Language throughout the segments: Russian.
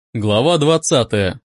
Глава 20.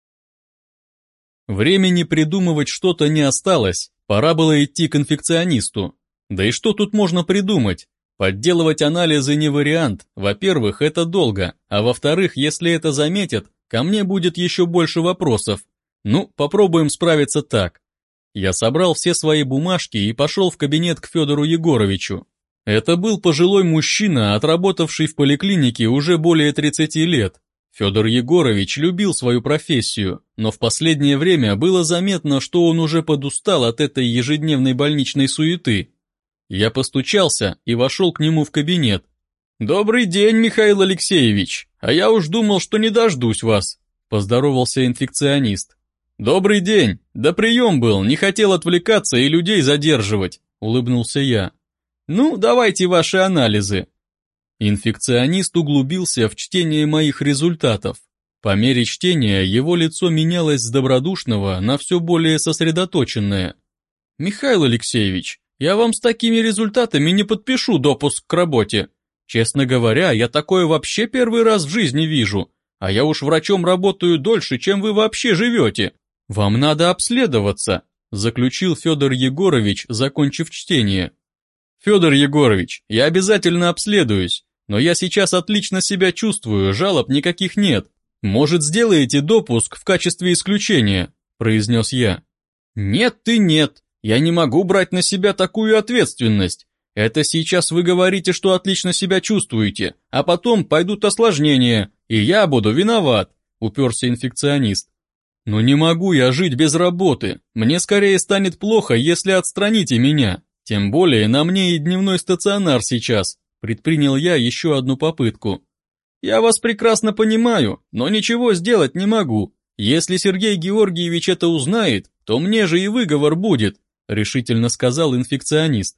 Времени придумывать что-то не осталось, пора было идти к инфекционисту. Да и что тут можно придумать? Подделывать анализы не вариант, во-первых, это долго, а во-вторых, если это заметят, ко мне будет еще больше вопросов. Ну, попробуем справиться так. Я собрал все свои бумажки и пошел в кабинет к Федору Егоровичу. Это был пожилой мужчина, отработавший в поликлинике уже более 30 лет. Федор Егорович любил свою профессию, но в последнее время было заметно, что он уже подустал от этой ежедневной больничной суеты. Я постучался и вошел к нему в кабинет. «Добрый день, Михаил Алексеевич, а я уж думал, что не дождусь вас», – поздоровался инфекционист. «Добрый день, да прием был, не хотел отвлекаться и людей задерживать», – улыбнулся я. «Ну, давайте ваши анализы». Инфекционист углубился в чтение моих результатов. По мере чтения его лицо менялось с добродушного на все более сосредоточенное. «Михаил Алексеевич, я вам с такими результатами не подпишу допуск к работе. Честно говоря, я такое вообще первый раз в жизни вижу, а я уж врачом работаю дольше, чем вы вообще живете. Вам надо обследоваться», заключил Федор Егорович, закончив чтение. «Федор Егорович, я обязательно обследуюсь. Но я сейчас отлично себя чувствую, жалоб никаких нет. Может, сделаете допуск в качестве исключения?» – произнес я. «Нет и нет, я не могу брать на себя такую ответственность. Это сейчас вы говорите, что отлично себя чувствуете, а потом пойдут осложнения, и я буду виноват», – уперся инфекционист. «Но не могу я жить без работы, мне скорее станет плохо, если отстраните меня, тем более на мне и дневной стационар сейчас». Предпринял я еще одну попытку. «Я вас прекрасно понимаю, но ничего сделать не могу. Если Сергей Георгиевич это узнает, то мне же и выговор будет», решительно сказал инфекционист.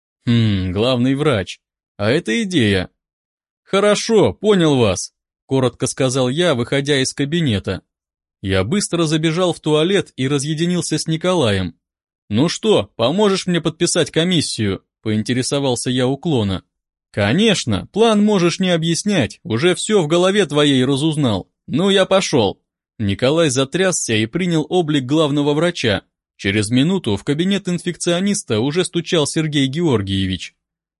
Главный врач. А это идея. «Хорошо, понял вас», коротко сказал я, выходя из кабинета. Я быстро забежал в туалет и разъединился с Николаем. «Ну что, поможешь мне подписать комиссию?» поинтересовался я у клона. «Конечно, план можешь не объяснять, уже все в голове твоей разузнал. Ну, я пошел». Николай затрясся и принял облик главного врача. Через минуту в кабинет инфекциониста уже стучал Сергей Георгиевич.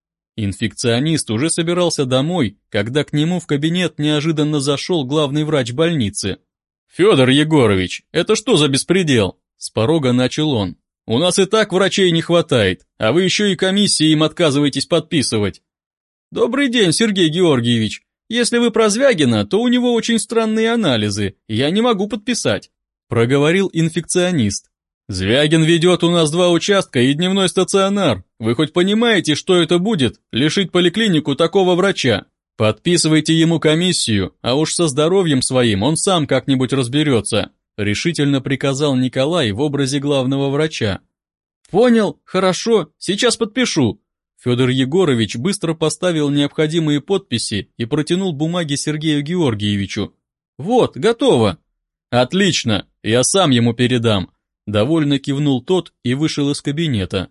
Инфекционист уже собирался домой, когда к нему в кабинет неожиданно зашел главный врач больницы. «Федор Егорович, это что за беспредел?» С порога начал он. «У нас и так врачей не хватает, а вы еще и комиссии им отказываетесь подписывать». «Добрый день, Сергей Георгиевич. Если вы про Звягина, то у него очень странные анализы, я не могу подписать», проговорил инфекционист. «Звягин ведет у нас 2 участка и дневной стационар. Вы хоть понимаете, что это будет, лишить поликлинику такого врача? Подписывайте ему комиссию, а уж со здоровьем своим он сам как-нибудь разберется», решительно приказал Николай в образе главного врача. «Понял, хорошо, сейчас подпишу». Федор Егорович быстро поставил необходимые подписи и протянул бумаги Сергею Георгиевичу. «Вот, готово». «Отлично, я сам ему передам», довольно кивнул тот и вышел из кабинета.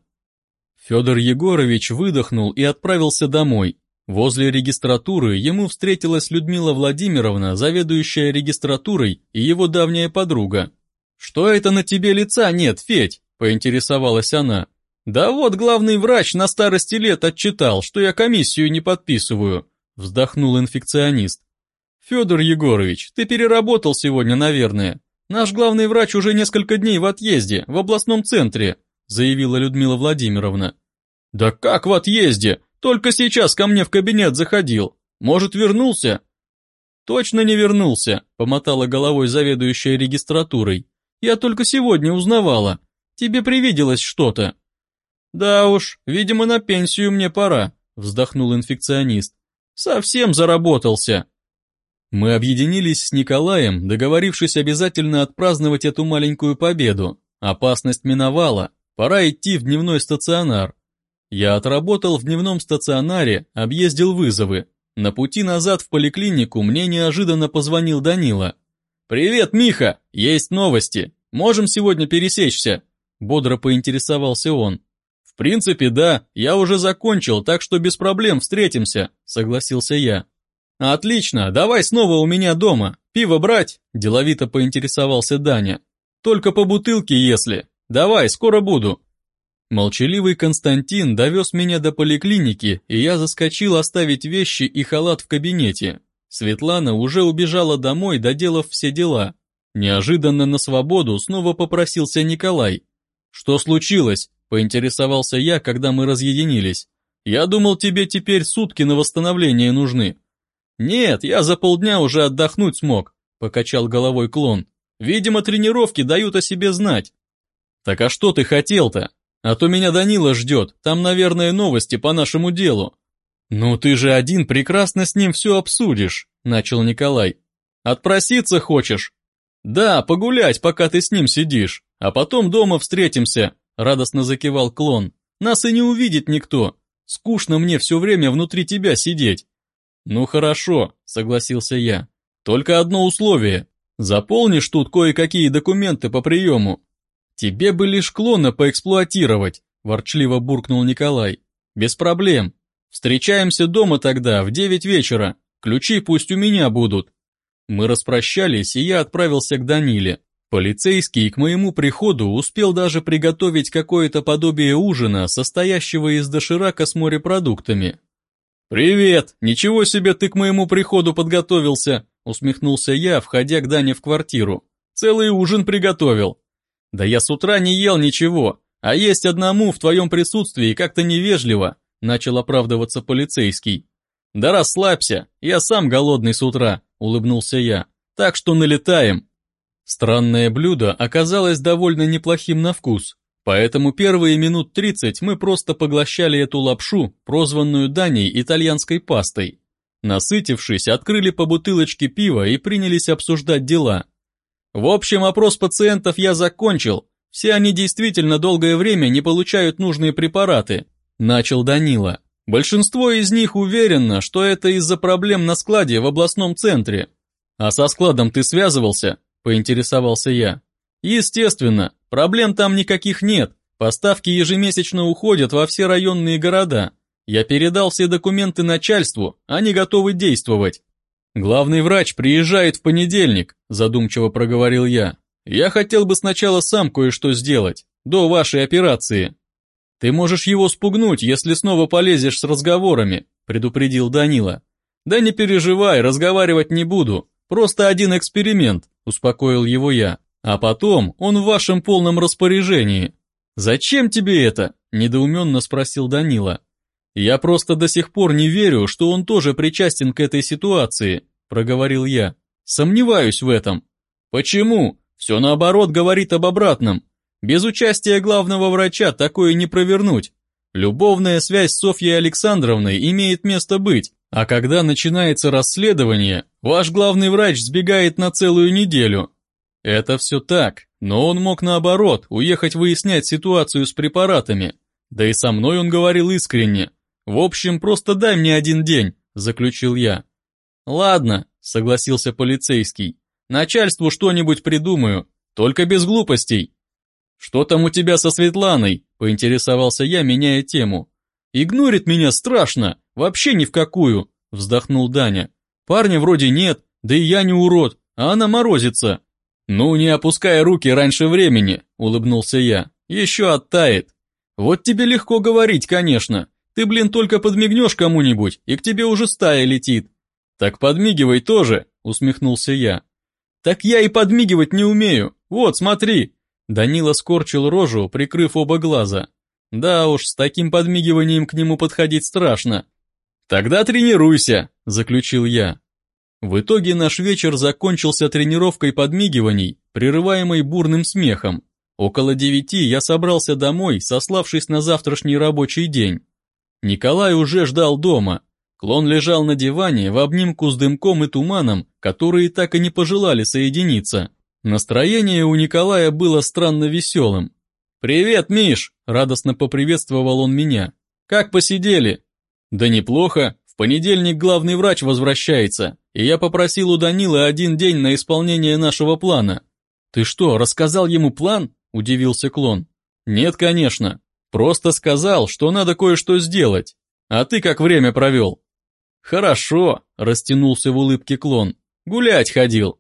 Федор Егорович выдохнул и отправился домой. Возле регистратуры ему встретилась Людмила Владимировна, заведующая регистратурой, и его давняя подруга. «Что это на тебе лица нет, Федь?» – поинтересовалась она. «Да вот главный врач на старости лет отчитал, что я комиссию не подписываю», вздохнул инфекционист. «Федор Егорович, ты переработал сегодня, наверное. Наш главный врач уже несколько дней в отъезде, в областном центре», заявила Людмила Владимировна. «Да как в отъезде? Только сейчас ко мне в кабинет заходил. Может, вернулся?» «Точно не вернулся», помотала головой заведующая регистратурой. «Я только сегодня узнавала. Тебе привиделось что-то». «Да уж, видимо, на пенсию мне пора», вздохнул инфекционист. «Совсем заработался». Мы объединились с Николаем, договорившись обязательно отпраздновать эту маленькую победу. Опасность миновала, пора идти в дневной стационар. Я отработал в дневном стационаре, объездил вызовы. На пути назад в поликлинику мне неожиданно позвонил Данила. «Привет, Миха, есть новости. Можем сегодня пересечься?» Бодро поинтересовался он. «В принципе, да, я уже закончил, так что без проблем встретимся», согласился я. «Отлично, давай снова у меня дома. «Пиво брать?» – деловито поинтересовался Даня. «Только по бутылке, если. Давай, скоро буду». Молчаливый Константин довез меня до поликлиники, и я заскочил оставить вещи и халат в кабинете. Светлана уже убежала домой, доделав все дела. Неожиданно на свободу снова попросился Николай. «Что случилось?» – поинтересовался я, когда мы разъединились. «Я думал, тебе теперь сутки на восстановление нужны». «Нет, я за полдня уже отдохнуть смог», – покачал головой Клон. «Видимо, тренировки дают о себе знать». «Так а что ты хотел-то? А то меня Данила ждет, там, наверное, новости по нашему делу». «Ну ты же один прекрасно с ним все обсудишь», – начал Николай. «Отпроситься хочешь?» «Да, погулять, пока ты с ним сидишь, а потом дома встретимся», – радостно закивал Клон. «Нас и не увидит никто. Скучно мне все время внутри тебя сидеть». «Ну хорошо», – согласился я. «Только одно условие. Заполнишь тут кое-какие документы по приему». «Тебе бы лишь Клона поэксплуатировать», – ворчливо буркнул Николай. «Без проблем. Встречаемся дома тогда в 9 вечера. Ключи пусть у меня будут». Мы распрощались, и я отправился к Даниле. Полицейский к моему приходу успел даже приготовить какое-то подобие ужина, состоящего из доширака с морепродуктами. «Привет! Ничего себе ты к моему приходу подготовился!» — усмехнулся я, входя к Дане в квартиру. «Целый ужин приготовил!» «Да я с утра не ел ничего, а есть одному в твоем присутствии как-то невежливо», — начал оправдываться полицейский. «Да расслабься, я сам голодный с утра», — улыбнулся я. «Так что налетаем». Странное блюдо оказалось довольно неплохим на вкус, поэтому первые минут 30 мы просто поглощали эту лапшу, прозванную Даней итальянской пастой. Насытившись, открыли по бутылочке пива и принялись обсуждать дела. «В общем, опрос пациентов я закончил. Все они действительно долгое время не получают нужные препараты», — начал Данила. «Большинство из них уверено, что это из-за проблем на складе в областном центре». «А со складом ты связывался?» – поинтересовался я. «Естественно, проблем там никаких нет. Поставки ежемесячно уходят во все районные города. Я передал все документы начальству, они готовы действовать». «Главный врач приезжает в понедельник», – задумчиво проговорил я. «Я хотел бы сначала сам кое-что сделать, до вашей операции». «Ты можешь его спугнуть, если снова полезешь с разговорами», – предупредил Данила. «Да не переживай, разговаривать не буду, просто один эксперимент», – успокоил его я. «А потом он в вашем полном распоряжении». «Зачем тебе это?» – недоуменно спросил Данила. «Я просто до сих пор не верю, что он тоже причастен к этой ситуации», – проговорил я. «Сомневаюсь в этом». «Почему? Все наоборот говорит об обратном. Без участия главного врача такое не провернуть. Любовная связь с Софьей Александровной имеет место быть, а когда начинается расследование, ваш главный врач сбегает на целую неделю». «Это все так, но он мог наоборот уехать выяснять ситуацию с препаратами. Да и со мной он говорил искренне. В общем, просто дай мне один день», – заключил я. «Ладно», – согласился полицейский. «Начальству что-нибудь придумаю, только без глупостей». «Что там у тебя со Светланой?» – поинтересовался я, меняя тему. «Игнорит меня страшно, вообще ни в какую», – вздохнул Даня. «Парня вроде нет, да и я не урод, а она морозится». «Ну, не опускай руки раньше времени», – улыбнулся я. «Еще оттает». «Вот тебе легко говорить, конечно. Ты, блин, только подмигнешь кому-нибудь, и к тебе уже стая летит». «Так подмигивай тоже», – усмехнулся я. «Так я и подмигивать не умею. Вот, смотри». Данила скорчил рожу, прикрыв оба глаза. Да уж, с таким подмигиванием к нему подходить страшно. «Тогда тренируйся», – заключил я. В итоге наш вечер закончился тренировкой подмигиваний, прерываемой бурным смехом. Около 9 я собрался домой, сославшись на завтрашний рабочий день. Николай уже ждал дома. Клон лежал на диване в обнимку с дымком и туманом, которые так и не пожелали соединиться. Настроение у Николая было странно веселым. «Привет, Миш!» – радостно поприветствовал он меня. «Как посидели?» «Да неплохо. В понедельник главный врач возвращается, и я попросил у Данилы один день на исполнение нашего плана». «Ты что, рассказал ему план?» – удивился Клон. «Нет, конечно. Просто сказал, что надо кое-что сделать. А ты как время провел?» «Хорошо», – растянулся в улыбке Клон. «Гулять ходил.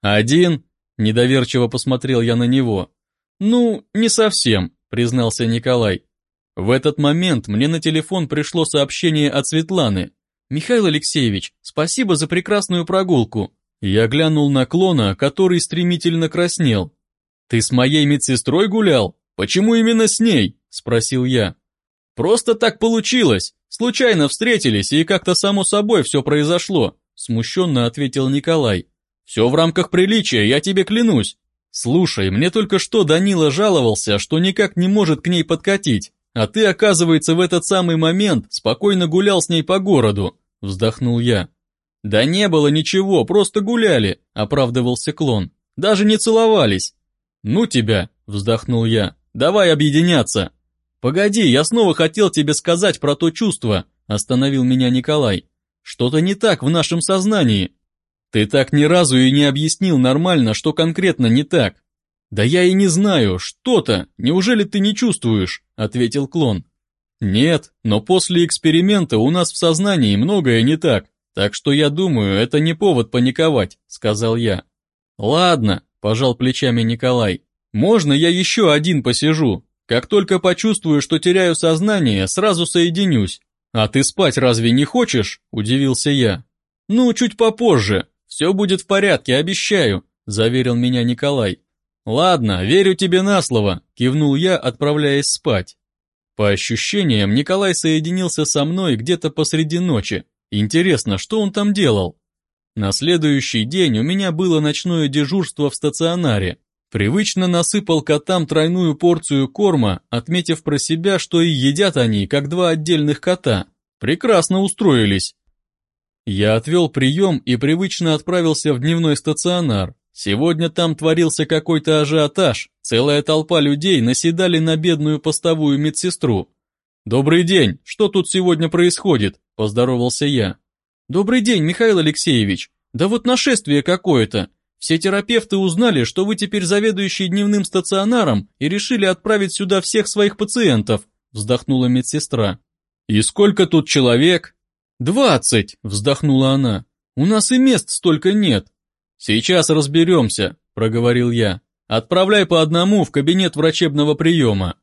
«Один?» – недоверчиво посмотрел я на него. «Ну, не совсем», – признался Николай. В этот момент мне на телефон пришло сообщение от Светланы. «Михаил Алексеевич, спасибо за прекрасную прогулку». Я глянул на клона, который стремительно краснел. «Ты с моей медсестрой гулял? Почему именно с ней?» – спросил я. «Просто так получилось. Случайно встретились, и как-то само собой все произошло», – смущенно ответил Николай. «Все в рамках приличия, я тебе клянусь. Слушай, мне только что Данила жаловался, что никак не может к ней подкатить, а ты, оказывается, в этот самый момент спокойно гулял с ней по городу», – вздохнул я. «Да не было ничего, просто гуляли», – оправдывался клон. «Даже не целовались». «Ну тебя», – вздохнул я, – «давай объединяться». «Погоди, я снова хотел тебе сказать про то чувство», – остановил меня Николай. «Что-то не так в нашем сознании». «Ты так ни разу и не объяснил нормально, что конкретно не так». «Да я и не знаю, что-то, неужели ты не чувствуешь?» – ответил клон. «Нет, но после эксперимента у нас в сознании многое не так, так что я думаю, это не повод паниковать», – сказал я. «Ладно», – пожал плечами Николай, – «можно я еще один посижу? Как только почувствую, что теряю сознание, сразу соединюсь». «А ты спать разве не хочешь?» – удивился я. «Ну, чуть попозже. Все будет в порядке, обещаю», – заверил меня Николай. «Ладно, верю тебе на слово», – кивнул я, отправляясь спать. По ощущениям, Николай соединился со мной где-то посреди ночи. Интересно, что он там делал? На следующий день у меня было ночное дежурство в стационаре. Привычно насыпал котам тройную порцию корма, отметив про себя, что и едят они, как два отдельных кота. Прекрасно устроились. Я отвел прием и привычно отправился в дневной стационар. Сегодня там творился какой-то ажиотаж, целая толпа людей наседали на бедную постовую медсестру. «Добрый день, что тут сегодня происходит?» – поздоровался я. «Добрый день, Михаил Алексеевич, да вот нашествие какое-то. Все терапевты узнали, что вы теперь заведующий дневным стационаром и решили отправить сюда всех своих пациентов», – вздохнула медсестра. «И сколько тут человек?» «20», – вздохнула она. «У нас и мест столько нет». «Сейчас разберемся», – проговорил я. «Отправляй по одному в кабинет врачебного приема».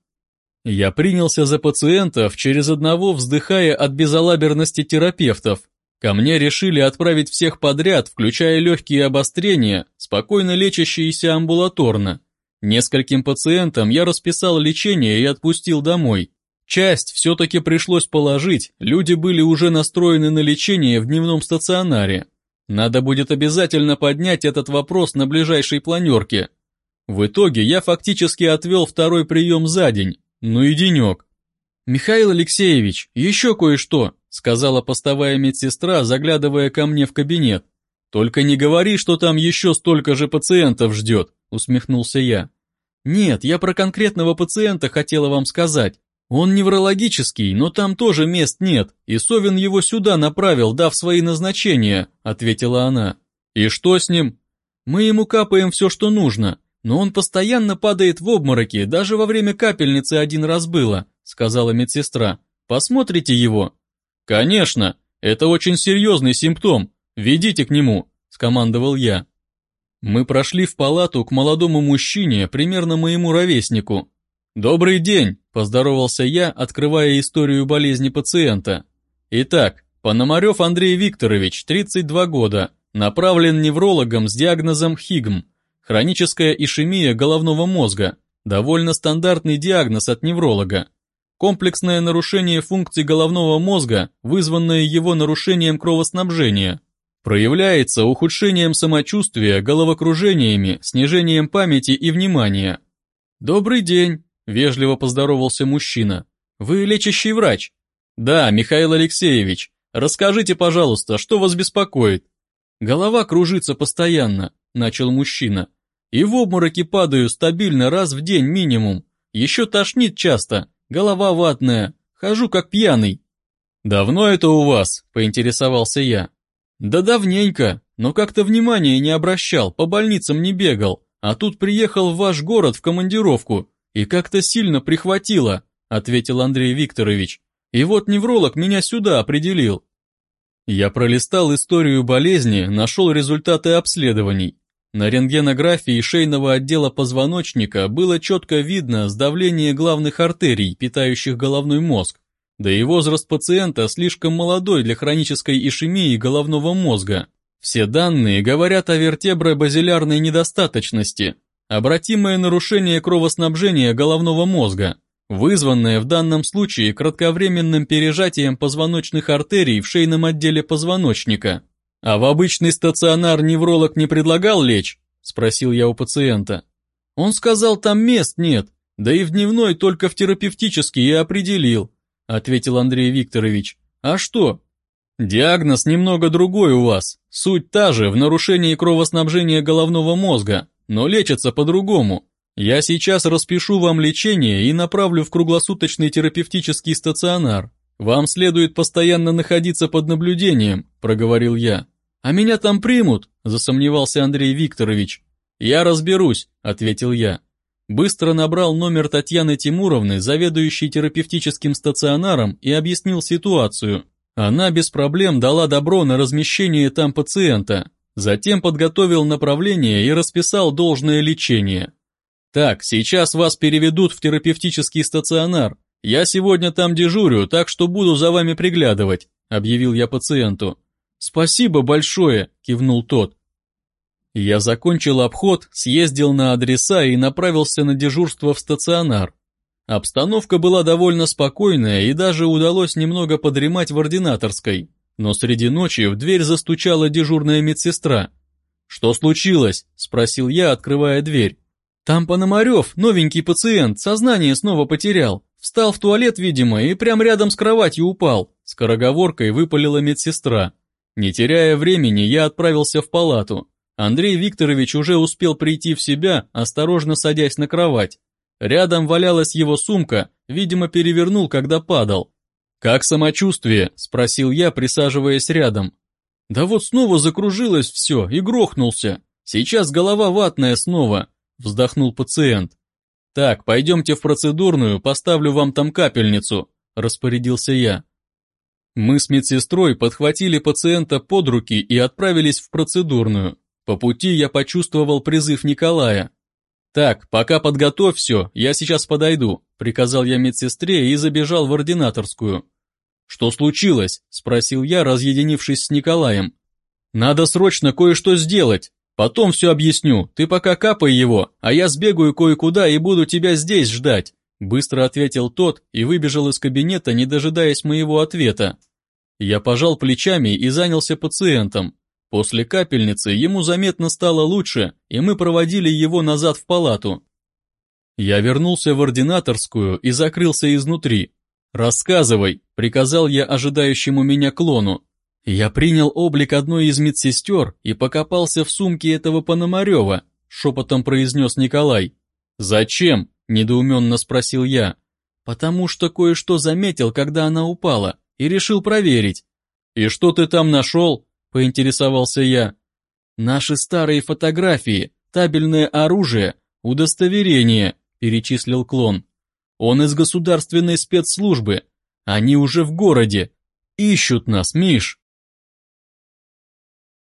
Я принялся за пациентов, через одного вздыхая от безалаберности терапевтов. Ко мне решили отправить всех подряд, включая легкие обострения, спокойно лечащиеся амбулаторно. Нескольким пациентам я расписал лечение и отпустил домой. Часть все-таки пришлось положить, люди были уже настроены на лечение в дневном стационаре. Надо будет обязательно поднять этот вопрос на ближайшей планерке. В итоге я фактически отвел второй прием за день, ну и денек. «Михаил Алексеевич, еще кое-что», — сказала постовая медсестра, заглядывая ко мне в кабинет. «Только не говори, что там еще столько же пациентов ждет», — усмехнулся я. «Нет, я про конкретного пациента хотела вам сказать. Он неврологический, но там тоже мест нет, и Совин его сюда направил, дав свои назначения», — ответила она. «И что с ним?» «Мы ему капаем все, что нужно, но он постоянно падает в обмороки, даже во время капельницы один раз было», — сказала медсестра. «Посмотрите его». «Конечно, это очень серьезный симптом, ведите к нему», — скомандовал я. Мы прошли в палату к молодому мужчине, примерно моему ровеснику. «Добрый день», – поздоровался я, открывая историю болезни пациента. «Итак, Пономарев Андрей Викторович, 32 года, направлен неврологом с диагнозом ХИГМ, хроническая ишемия головного мозга, довольно стандартный диагноз от невролога. Комплексное нарушение функций головного мозга, вызванное его нарушением кровоснабжения. Проявляется ухудшением самочувствия, головокружениями, снижением памяти и внимания». «Добрый день», – вежливо поздоровался мужчина. «Вы лечащий врач?» «Да, Михаил Алексеевич. Расскажите, пожалуйста, что вас беспокоит?» «Голова кружится постоянно», – начал мужчина. «И в обмороки падаю стабильно раз в день минимум. Еще тошнит часто, голова ватная, хожу как пьяный». «Давно это у вас?» – поинтересовался я. «Да давненько, но как-то внимания не обращал, по больницам не бегал, а тут приехал в ваш город в командировку и как-то сильно прихватило», – ответил Андрей Викторович. «И вот невролог меня сюда определил». Я пролистал историю болезни, нашел результаты обследований. На рентгенографии шейного отдела позвоночника было четко видно сдавление главных артерий, питающих головной мозг, да и возраст пациента слишком молодой для хронической ишемии головного мозга. Все данные говорят о вертебро-базилярной недостаточности, обратимое нарушение кровоснабжения головного мозга, вызванное в данном случае кратковременным пережатием позвоночных артерий в шейном отделе позвоночника. «А в обычный стационар невролог не предлагал лечь?» – спросил я у пациента. «Он сказал, там мест нет, да и в дневной только в терапевтический и определил», – ответил Андрей Викторович. «А что?» «Диагноз немного другой у вас, суть та же в нарушении кровоснабжения головного мозга, но лечится по-другому. Я сейчас распишу вам лечение и направлю в круглосуточный терапевтический стационар. Вам следует постоянно находиться под наблюдением», – проговорил я. «А меня там примут?» – засомневался Андрей Викторович. «Я разберусь», – ответил я. Быстро набрал номер Татьяны Тимуровны, заведующей терапевтическим стационаром, и объяснил ситуацию. Она без проблем дала добро на размещение там пациента. Затем подготовил направление и расписал должное лечение. «Так, сейчас вас переведут в терапевтический стационар. Я сегодня там дежурю, так что буду за вами приглядывать», — объявил я пациенту. «Спасибо большое», — кивнул тот. Я закончил обход, съездил на адреса и направился на дежурство в стационар. Обстановка была довольно спокойная и даже удалось немного подремать в ординаторской, но среди ночи в дверь застучала дежурная медсестра. «Что случилось?» – спросил я, открывая дверь. «Там Пономарев, новенький пациент, сознание снова потерял. Встал в туалет, видимо, и прямо рядом с кроватью упал», – скороговоркой выпалила медсестра. Не теряя времени, я отправился в палату. Андрей Викторович уже успел прийти в себя, осторожно садясь на кровать. Рядом валялась его сумка, видимо, перевернул, когда падал. «Как самочувствие?» – спросил я, присаживаясь рядом. «Да вот снова закружилось все и грохнулся. Сейчас голова ватная снова», – вздохнул пациент. «Так, пойдемте в процедурную, поставлю вам там капельницу», – распорядился я. Мы с медсестрой подхватили пациента под руки и отправились в процедурную. По пути я почувствовал призыв Николая. «Так, пока подготовь все, я сейчас подойду», – приказал я медсестре и забежал в ординаторскую. «Что случилось?» – спросил я, разъединившись с Николаем. «Надо срочно кое-что сделать. Потом все объясню, ты пока капай его, а я сбегаю кое-куда и буду тебя здесь ждать», – быстро ответил тот и выбежал из кабинета, не дожидаясь моего ответа. Я пожал плечами и занялся пациентом. После капельницы ему заметно стало лучше, и мы проводили его назад в палату. Я вернулся в ординаторскую и закрылся изнутри. «Рассказывай», — приказал я ожидающему меня клону. Я принял облик одной из медсестер и покопался в сумке этого Пономарева, шепотом произнес Николай. «Зачем?» — недоуменно спросил я. «Потому что кое-что заметил, когда она упала, и решил проверить». «И что ты там нашел?» — поинтересовался я. «Наши старые фотографии, табельное оружие, удостоверение», — перечислил клон. «Он из государственной спецслужбы. Они уже в городе. Ищут нас, Миш».